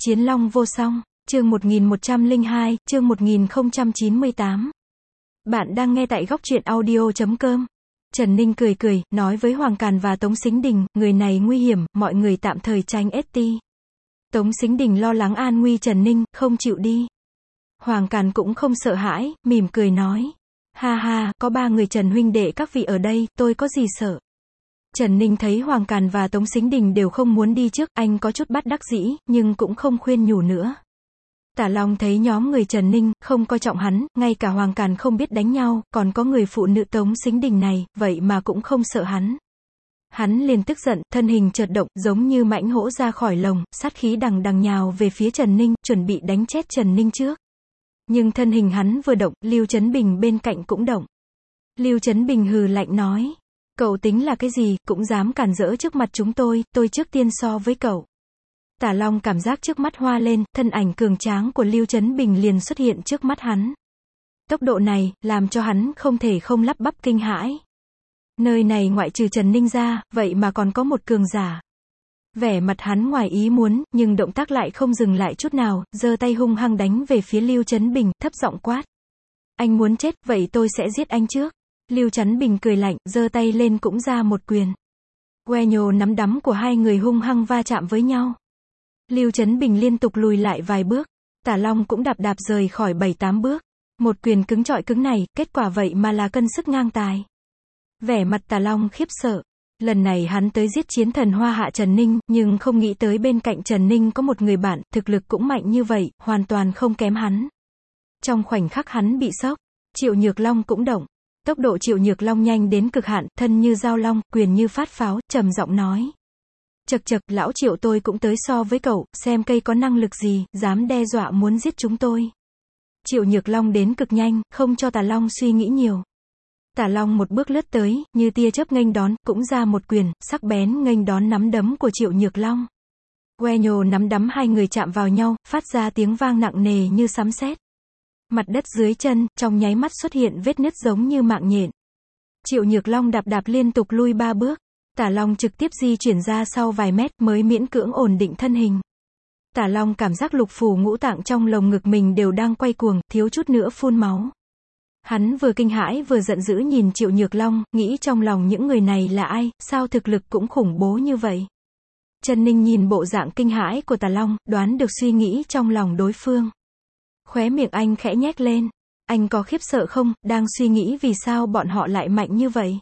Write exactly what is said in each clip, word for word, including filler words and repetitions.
Chiến Long vô song, chương một nghìn một trăm lẻ hai, chương một nghìn không trăm chín mươi tám. Bạn đang nghe tại góc truyện audio chấm com. Trần Ninh cười cười, nói với Hoàng Càn và Tống Sính Đình, người này nguy hiểm, mọi người tạm thời tránh ét tê. Tống Sính Đình lo lắng an nguy Trần Ninh, không chịu đi. Hoàng Càn cũng không sợ hãi, mỉm cười nói. Ha ha, có ba người Trần huynh đệ các vị ở đây, tôi có gì sợ. Trần Ninh thấy Hoàng Càn và Tống Sính Đình đều không muốn đi trước, anh có chút bất đắc dĩ, nhưng cũng không khuyên nhủ nữa. Tả Long thấy nhóm người Trần Ninh, không coi trọng hắn, ngay cả Hoàng Càn không biết đánh nhau, còn có người phụ nữ Tống Sính Đình này, vậy mà cũng không sợ hắn. Hắn liền tức giận, thân hình chợt động, giống như mãnh hổ ra khỏi lồng, sát khí đằng đằng nhào về phía Trần Ninh, chuẩn bị đánh chết Trần Ninh trước. Nhưng thân hình hắn vừa động, Lưu Chấn Bình bên cạnh cũng động. Lưu Chấn Bình hừ lạnh nói. Cậu tính là cái gì, cũng dám cản rỡ trước mặt chúng tôi, tôi trước tiên so với cậu. Tả Long cảm giác trước mắt hoa lên, thân ảnh cường tráng của Lưu Chấn Bình liền xuất hiện trước mắt hắn. Tốc độ này, làm cho hắn không thể không lắp bắp kinh hãi. Nơi này ngoại trừ Trần Ninh ra, vậy mà còn có một cường giả. Vẻ mặt hắn ngoài ý muốn, nhưng động tác lại không dừng lại chút nào, giơ tay hung hăng đánh về phía Lưu Chấn Bình, thấp giọng quát. Anh muốn chết, vậy tôi sẽ giết anh trước. Lưu Chấn Bình cười lạnh, giơ tay lên cũng ra một quyền. Que nhồ nắm đấm của hai người hung hăng va chạm với nhau. Lưu Chấn Bình liên tục lùi lại vài bước. Tả Long cũng đạp đạp rời khỏi bảy tám bước. Một quyền cứng trọi cứng này, kết quả vậy mà là cân sức ngang tài. Vẻ mặt Tả Long khiếp sợ. Lần này hắn tới giết chiến thần Hoa Hạ Trần Ninh, nhưng không nghĩ tới bên cạnh Trần Ninh có một người bạn, thực lực cũng mạnh như vậy, hoàn toàn không kém hắn. Trong khoảnh khắc hắn bị sốc, Triệu Nhược Long cũng động. Tốc độ Triệu Nhược Long nhanh đến cực hạn, thân như dao long, quyền như phát pháo, trầm giọng nói. Chậc chậc, lão Triệu tôi cũng tới so với cậu, xem cây có năng lực gì, dám đe dọa muốn giết chúng tôi. Triệu Nhược Long đến cực nhanh, không cho Tả Long suy nghĩ nhiều. Tả Long một bước lướt tới, như tia chớp nghênh đón, cũng ra một quyền, sắc bén nghênh đón nắm đấm của Triệu Nhược Long. Que nhồ nắm đấm hai người chạm vào nhau, phát ra tiếng vang nặng nề như sấm sét. Mặt đất dưới chân, trong nháy mắt xuất hiện vết nứt giống như mạng nhện. Triệu Nhược Long đạp đạp liên tục lui ba bước. Tả Long trực tiếp di chuyển ra sau vài mét mới miễn cưỡng ổn định thân hình. Tả Long cảm giác lục phủ ngũ tạng trong lồng ngực mình đều đang quay cuồng, thiếu chút nữa phun máu. Hắn vừa kinh hãi vừa giận dữ nhìn Triệu Nhược Long, nghĩ trong lòng những người này là ai, sao thực lực cũng khủng bố như vậy. Trần Ninh nhìn bộ dạng kinh hãi của Tả Long, đoán được suy nghĩ trong lòng đối phương. Khóe miệng anh khẽ nhếch lên. Anh có khiếp sợ không, đang suy nghĩ vì sao bọn họ lại mạnh như vậy.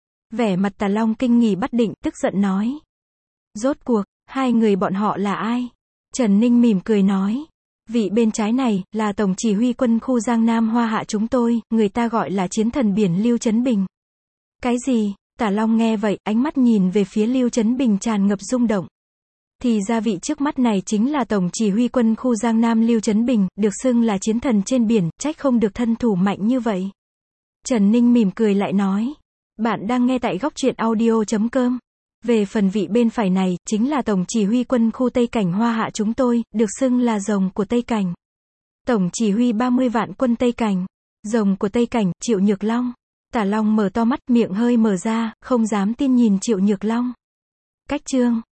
Vẻ mặt Tả Long kinh nghỉ bất định, tức giận nói. Rốt cuộc, hai người bọn họ là ai? Trần Ninh mỉm cười nói. Vị bên trái này, là tổng chỉ huy quân khu Giang Nam Hoa Hạ chúng tôi, người ta gọi là chiến thần biển Lưu Chấn Bình. Cái gì? Tả Long nghe vậy, ánh mắt nhìn về phía Lưu Chấn Bình tràn ngập rung động. Thì ra vị trước mắt này chính là tổng chỉ huy quân khu Giang Nam Lưu Chấn Bình, được xưng là chiến thần trên biển, trách không được thân thủ mạnh như vậy. Trần Ninh mỉm cười lại nói. Bạn đang nghe tại góc truyện audio chấm com. Về phần vị bên phải này, chính là tổng chỉ huy quân khu Tây Cảnh Hoa Hạ chúng tôi, được xưng là rồng của Tây Cảnh. Tổng chỉ huy ba mươi vạn quân Tây Cảnh. Rồng của Tây Cảnh, Triệu Nhược Long. Tả Long mở to mắt, miệng hơi mở ra, không dám tin nhìn Triệu Nhược Long. Cách chương.